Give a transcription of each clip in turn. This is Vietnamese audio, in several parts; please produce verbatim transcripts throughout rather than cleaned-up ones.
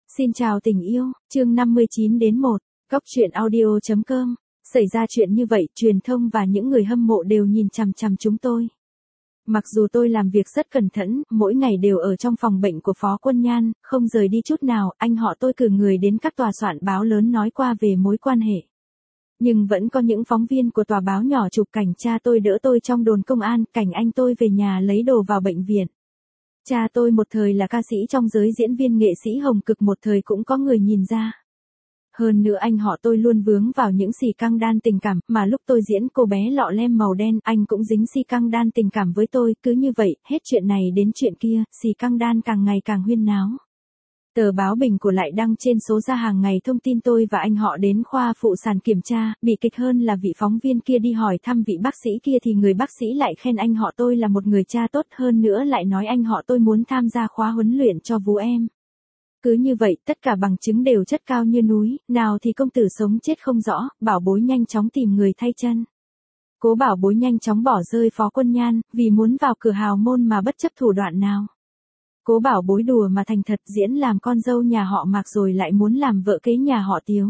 Xin chào tình yêu, chương năm mươi chín đến một, Góc truyện audio chấm com. Xảy ra chuyện như vậy, truyền thông và những người hâm mộ đều nhìn chằm chằm chúng tôi. Mặc dù tôi làm việc rất cẩn thận, mỗi ngày đều ở trong phòng bệnh của Phó Quân Nhan, không rời đi chút nào, anh họ tôi cử người đến các tòa soạn báo lớn nói qua về mối quan hệ. Nhưng vẫn có những phóng viên của tòa báo nhỏ chụp cảnh cha tôi đỡ tôi trong đồn công an, cảnh anh tôi về nhà lấy đồ vào bệnh viện. Cha tôi một thời là ca sĩ trong giới diễn viên nghệ sĩ hồng cực, một thời cũng có người nhìn ra. Hơn nữa anh họ tôi luôn vướng vào những xì căng đan tình cảm, mà lúc tôi diễn cô bé lọ lem màu đen, anh cũng dính xì căng đan tình cảm với tôi, cứ như vậy, hết chuyện này đến chuyện kia, xì căng đan càng ngày càng huyên náo. Tờ báo Bình của lại đăng trên số ra hàng ngày thông tin tôi và anh họ đến khoa phụ sản kiểm tra, bị kịch hơn là vị phóng viên kia đi hỏi thăm vị bác sĩ kia thì người bác sĩ lại khen anh họ tôi là một người cha tốt, hơn nữa lại nói anh họ tôi muốn tham gia khóa huấn luyện cho vú em. Cứ như vậy, tất cả bằng chứng đều chất cao như núi, nào thì công tử sống chết không rõ, Bảo Bối nhanh chóng tìm người thay chân. Cố Bảo Bối nhanh chóng bỏ rơi Phó Quân Nhan, vì muốn vào cửa hào môn mà bất chấp thủ đoạn nào. Cố Bảo Bối đùa mà thành thật, diễn làm con dâu nhà họ Mạc rồi lại muốn làm vợ kế nhà họ Tiếu.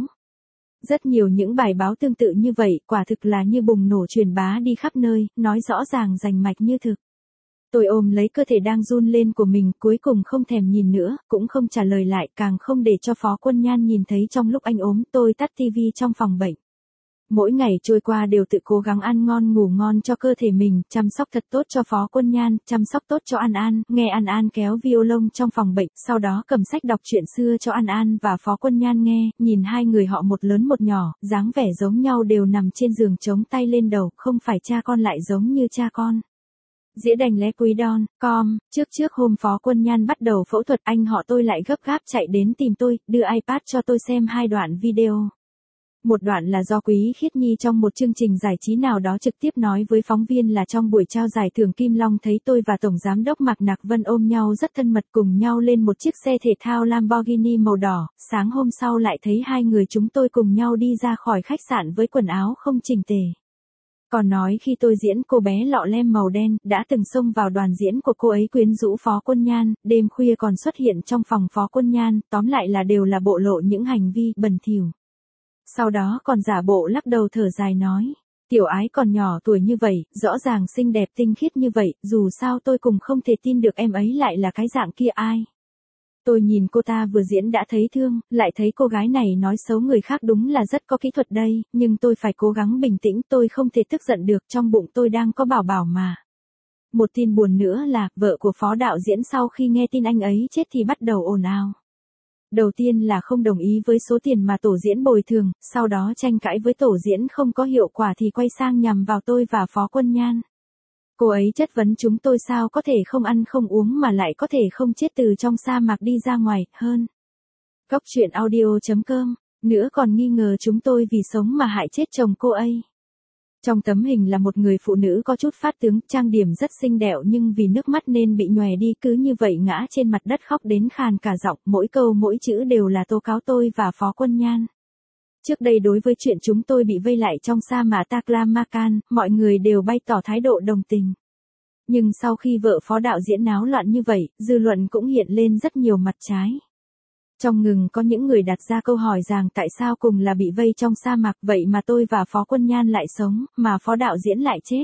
Rất nhiều những bài báo tương tự như vậy, quả thực là như bùng nổ truyền bá đi khắp nơi, nói rõ ràng rành mạch như thực. Tôi ôm lấy cơ thể đang run lên của mình, cuối cùng không thèm nhìn nữa, cũng không trả lời lại, càng không để cho Phó Quân Nhan nhìn thấy. Trong lúc anh ốm, tôi tắt tivi trong phòng bệnh. Mỗi ngày trôi qua đều tự cố gắng ăn ngon ngủ ngon cho cơ thể mình, chăm sóc thật tốt cho Phó Quân Nhan, chăm sóc tốt cho An An, nghe An An kéo violon trong phòng bệnh, sau đó cầm sách đọc chuyện xưa cho An An và Phó Quân Nhan nghe, nhìn hai người họ một lớn một nhỏ, dáng vẻ giống nhau, đều nằm trên giường chống tay lên đầu, không phải cha con lại giống như cha con. Dĩa đành lé quý đon, com, trước trước hôm Phó Quân Nhan bắt đầu phẫu thuật, anh họ tôi lại gấp gáp chạy đến tìm tôi, đưa iPad cho tôi xem hai đoạn video. Một đoạn là do Quý Khiết Nhi trong một chương trình giải trí nào đó trực tiếp nói với phóng viên là trong buổi trao giải thưởng Kim Long thấy tôi và Tổng Giám đốc Mạc Nạc Vân ôm nhau rất thân mật, cùng nhau lên một chiếc xe thể thao Lamborghini màu đỏ, sáng hôm sau lại thấy hai người chúng tôi cùng nhau đi ra khỏi khách sạn với quần áo không chỉnh tề. Còn nói khi tôi diễn cô bé lọ lem màu đen, đã từng xông vào đoàn diễn của cô ấy quyến rũ Phó Quân Nhan, đêm khuya còn xuất hiện trong phòng Phó Quân Nhan, tóm lại là đều là bộ lộ những hành vi bẩn thỉu. Sau đó còn giả bộ lắc đầu thở dài nói, tiểu ái còn nhỏ tuổi như vậy, rõ ràng xinh đẹp tinh khiết như vậy, dù sao tôi cũng không thể tin được em ấy lại là cái dạng kia ai. Tôi nhìn cô ta vừa diễn đã thấy thương, lại thấy cô gái này nói xấu người khác đúng là rất có kỹ thuật đây, nhưng tôi phải cố gắng bình tĩnh, tôi không thể tức giận được, trong bụng tôi đang có bảo bảo mà. Một tin buồn nữa là, vợ của Phó đạo diễn sau khi nghe tin anh ấy chết thì bắt đầu ồn ào. Đầu tiên là không đồng ý với số tiền mà tổ diễn bồi thường, sau đó tranh cãi với tổ diễn không có hiệu quả thì quay sang nhằm vào tôi và Phó Quân Nhan. Cô ấy chất vấn chúng tôi sao có thể không ăn không uống mà lại có thể không chết từ trong sa mạc đi ra ngoài, hơn. Góc truyện audio chấm com, nữa còn nghi ngờ chúng tôi vì sống mà hại chết chồng cô ấy. Trong tấm hình là một người phụ nữ có chút phát tướng, trang điểm rất xinh đẹp nhưng vì nước mắt nên bị nhòe đi, cứ như vậy ngã trên mặt đất khóc đến khàn cả giọng, mỗi câu mỗi chữ đều là tố cáo tôi và Phó Quân Nhan. Trước đây đối với chuyện chúng tôi bị vây lại trong sa mạc Taklamakan, mọi người đều bày tỏ thái độ đồng tình. Nhưng sau khi vợ Phó đạo diễn náo loạn như vậy, dư luận cũng hiện lên rất nhiều mặt trái. Trong ngừng có những người đặt ra câu hỏi rằng tại sao cùng là bị vây trong sa mạc vậy mà tôi và Phó Quân Nhan lại sống, mà Phó đạo diễn lại chết.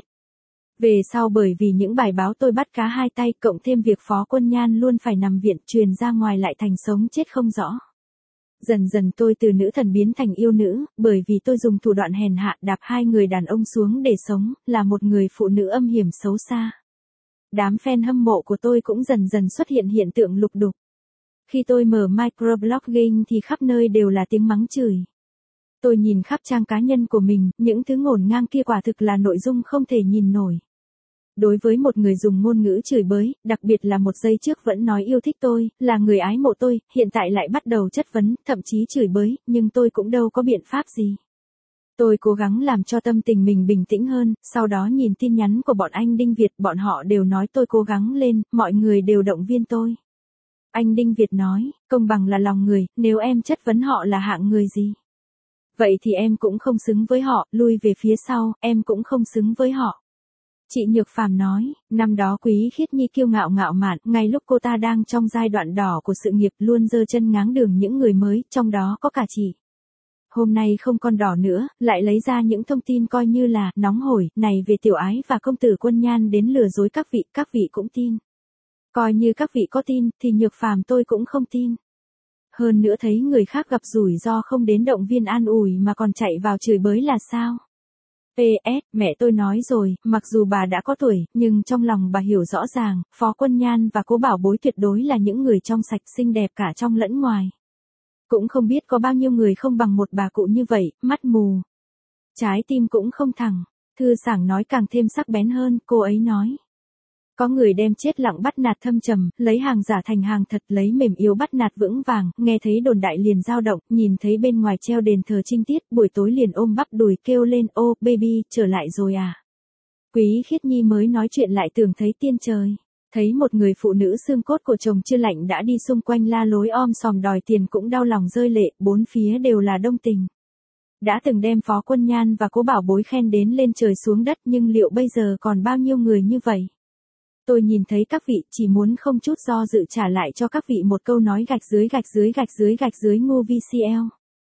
Về sau bởi vì những bài báo tôi bắt cá hai tay, cộng thêm việc Phó Quân Nhan luôn phải nằm viện, truyền ra ngoài lại thành sống chết không rõ. Dần dần tôi từ nữ thần biến thành yêu nữ, bởi vì tôi dùng thủ đoạn hèn hạ đạp hai người đàn ông xuống để sống, là một người phụ nữ âm hiểm xấu xa. Đám fan hâm mộ của tôi cũng dần dần xuất hiện hiện tượng lục đục. Khi tôi mở microblogging thì khắp nơi đều là tiếng mắng chửi. Tôi nhìn khắp trang cá nhân của mình, những thứ ngổn ngang kia quả thực là nội dung không thể nhìn nổi. Đối với một người dùng ngôn ngữ chửi bới, đặc biệt là một giây trước vẫn nói yêu thích tôi, là người ái mộ tôi, hiện tại lại bắt đầu chất vấn, thậm chí chửi bới, nhưng tôi cũng đâu có biện pháp gì. Tôi cố gắng làm cho tâm tình mình bình tĩnh hơn, sau đó nhìn tin nhắn của bọn anh Đinh Việt, bọn họ đều nói tôi cố gắng lên, mọi người đều động viên tôi. Anh Đinh Việt nói, công bằng là lòng người, nếu em chất vấn họ là hạng người gì? Vậy thì em cũng không xứng với họ, lui về phía sau, em cũng không xứng với họ. Chị Nhược Phàm nói, năm đó Quý Khiết Nhi kiêu ngạo ngạo mạn, ngay lúc cô ta đang trong giai đoạn đỏ của sự nghiệp luôn giơ chân ngáng đường những người mới, trong đó có cả chị. Hôm nay không còn đỏ nữa, lại lấy ra những thông tin coi như là nóng hổi này về tiểu ái và công tử Quân Nhan đến lừa dối các vị, các vị cũng tin. Coi như các vị có tin, thì Nhược Phàm tôi cũng không tin. Hơn nữa thấy người khác gặp rủi ro không đến động viên an ủi mà còn chạy vào chửi bới là sao? pê ét, mẹ tôi nói rồi, mặc dù bà đã có tuổi, nhưng trong lòng bà hiểu rõ ràng, Phó Quân Nhan và Cố Bảo Bối tuyệt đối là những người trong sạch xinh đẹp cả trong lẫn ngoài. Cũng không biết có bao nhiêu người không bằng một bà cụ như vậy, mắt mù. Trái tim cũng không thẳng. Thư Sảng nói càng thêm sắc bén hơn, cô ấy nói. Có người đem chết lặng bắt nạt thâm trầm, lấy hàng giả thành hàng thật, lấy mềm yếu bắt nạt vững vàng, nghe thấy đồn đại liền dao động, nhìn thấy bên ngoài treo đền thờ trinh tiết, buổi tối liền ôm bắp đùi kêu lên, ô, baby, trở lại rồi à. Quý Khiết Nhi mới nói chuyện lại tưởng thấy tiên trời. Thấy một người phụ nữ xương cốt của chồng chưa lạnh đã đi xung quanh la lối om sòm đòi tiền cũng đau lòng rơi lệ, bốn phía đều là đông tình. Đã từng đem Phó Quân Nhan và Cố Bảo Bối khen đến lên trời xuống đất nhưng liệu bây giờ còn bao nhiêu người như vậy? Tôi nhìn thấy các vị chỉ muốn không chút do dự trả lại cho các vị một câu nói gạch dưới gạch dưới gạch dưới gạch dưới ngu vê xê lờ.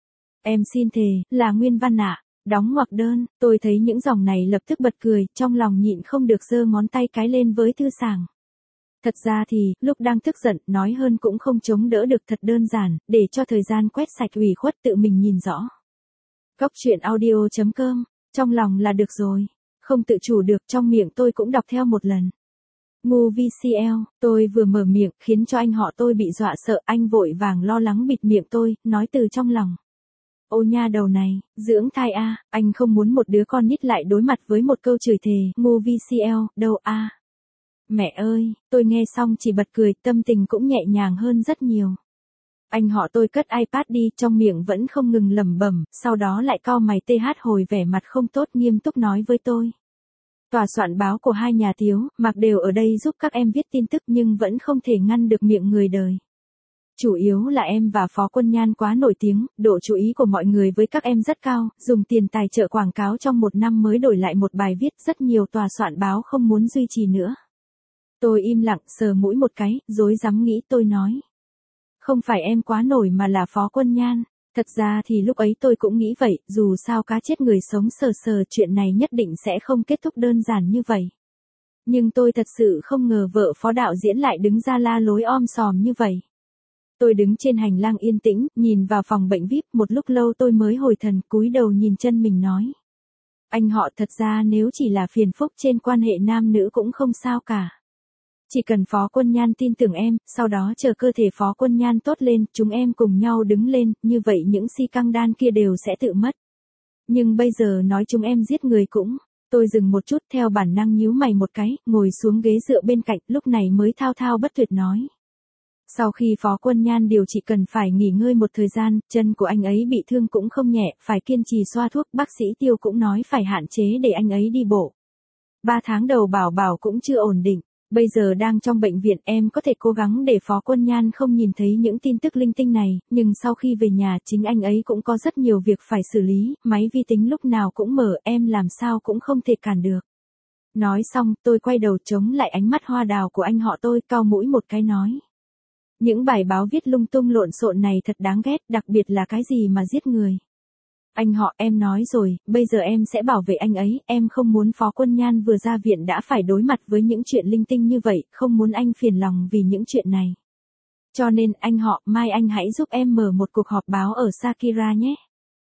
Em xin thề, là nguyên văn ạ. Đóng ngoặc đơn, tôi thấy những dòng này lập tức bật cười, trong lòng nhịn không được giơ ngón tay cái lên với Thư Sảng. Thật ra thì, lúc đang tức giận, nói hơn cũng không chống đỡ được thật đơn giản, để cho thời gian quét sạch ủy khuất tự mình nhìn rõ. Góc truyện audio chấm com, trong lòng là được rồi. Không tự chủ được trong miệng tôi cũng đọc theo một lần. Ngu vê xê lờ, tôi vừa mở miệng, khiến cho anh họ tôi bị dọa sợ, anh vội vàng lo lắng bịt miệng tôi, nói từ trong lòng. Ô nha đầu này, dưỡng thai a, à, anh không muốn một đứa con nít lại đối mặt với một câu chửi thề, ngu vê xê lờ, đâu a. À. Mẹ ơi, tôi nghe xong chỉ bật cười, tâm tình cũng nhẹ nhàng hơn rất nhiều. Anh họ tôi cất iPad đi, trong miệng vẫn không ngừng lẩm bẩm, sau đó lại cau mày tê hát hồi vẻ mặt không tốt nghiêm túc nói với tôi. Tòa soạn báo của hai nhà Tiếu, Mạc đều ở đây giúp các em viết tin tức nhưng vẫn không thể ngăn được miệng người đời. Chủ yếu là em và Phó Quân Nhan quá nổi tiếng, độ chú ý của mọi người với các em rất cao, dùng tiền tài trợ quảng cáo trong một năm mới đổi lại một bài viết, rất nhiều tòa soạn báo không muốn duy trì nữa. Tôi im lặng sờ mũi một cái, rối rắm nghĩ tôi nói. Không phải em quá nổi mà là Phó Quân Nhan. Thật ra thì lúc ấy tôi cũng nghĩ vậy, dù sao cá chết người sống sờ sờ chuyện này nhất định sẽ không kết thúc đơn giản như vậy. Nhưng tôi thật sự không ngờ vợ Phó đạo diễn lại đứng ra la lối om sòm như vậy. Tôi đứng trên hành lang yên tĩnh, nhìn vào phòng bệnh vi ai pi, một lúc lâu tôi mới hồi thần, cúi đầu nhìn chân mình nói. Anh họ thật ra nếu chỉ là phiền phức trên quan hệ nam nữ cũng không sao cả. Chỉ cần Phó Quân Nhan tin tưởng em, sau đó chờ cơ thể Phó Quân Nhan tốt lên, chúng em cùng nhau đứng lên, như vậy những si căng đan kia đều sẽ tự mất. Nhưng bây giờ nói chúng em giết người cũng, tôi dừng một chút theo bản năng nhíu mày một cái, ngồi xuống ghế dựa bên cạnh, lúc này mới thao thao bất tuyệt nói. Sau khi Phó Quân Nhan điều trị cần phải nghỉ ngơi một thời gian, chân của anh ấy bị thương cũng không nhẹ, phải kiên trì xoa thuốc, bác sĩ Tiêu cũng nói phải hạn chế để anh ấy đi bộ. Ba tháng đầu bảo bảo cũng chưa ổn định. Bây giờ đang trong bệnh viện, em có thể cố gắng để Phó Quân Nhan không nhìn thấy những tin tức linh tinh này, nhưng sau khi về nhà chính anh ấy cũng có rất nhiều việc phải xử lý, máy vi tính lúc nào cũng mở, em làm sao cũng không thể cản được. Nói xong, tôi quay đầu chống lại ánh mắt hoa đào của anh họ tôi, cau mũi một cái nói. Những bài báo viết lung tung lộn xộn này thật đáng ghét, đặc biệt là cái gì mà giết người. Anh họ, em nói rồi, bây giờ em sẽ bảo vệ anh ấy, em không muốn Phó Quân Nhan vừa ra viện đã phải đối mặt với những chuyện linh tinh như vậy, không muốn anh phiền lòng vì những chuyện này. Cho nên, anh họ, mai anh hãy giúp em mở một cuộc họp báo ở Sakira nhé.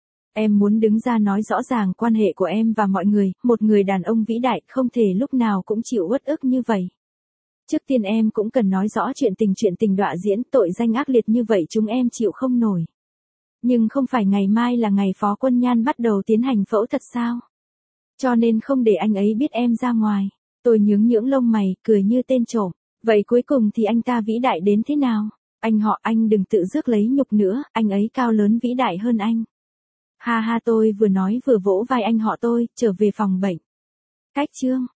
Em muốn đứng ra nói rõ ràng quan hệ của em và mọi người, một người đàn ông vĩ đại, không thể lúc nào cũng chịu uất ức như vậy. Trước tiên em cũng cần nói rõ chuyện tình chuyện tình đọa diễn, tội danh ác liệt như vậy chúng em chịu không nổi. Nhưng không phải ngày mai là ngày Phó Quân Nhan bắt đầu tiến hành phẫu thuật sao? Cho nên không để anh ấy biết em ra ngoài. Tôi nhướng nhướng lông mày, cười như tên trộm. Vậy cuối cùng thì anh ta vĩ đại đến thế nào? Anh họ, anh đừng tự rước lấy nhục nữa, anh ấy cao lớn vĩ đại hơn anh. Ha ha, tôi vừa nói vừa vỗ vai anh họ tôi, trở về phòng bệnh. Cách chương.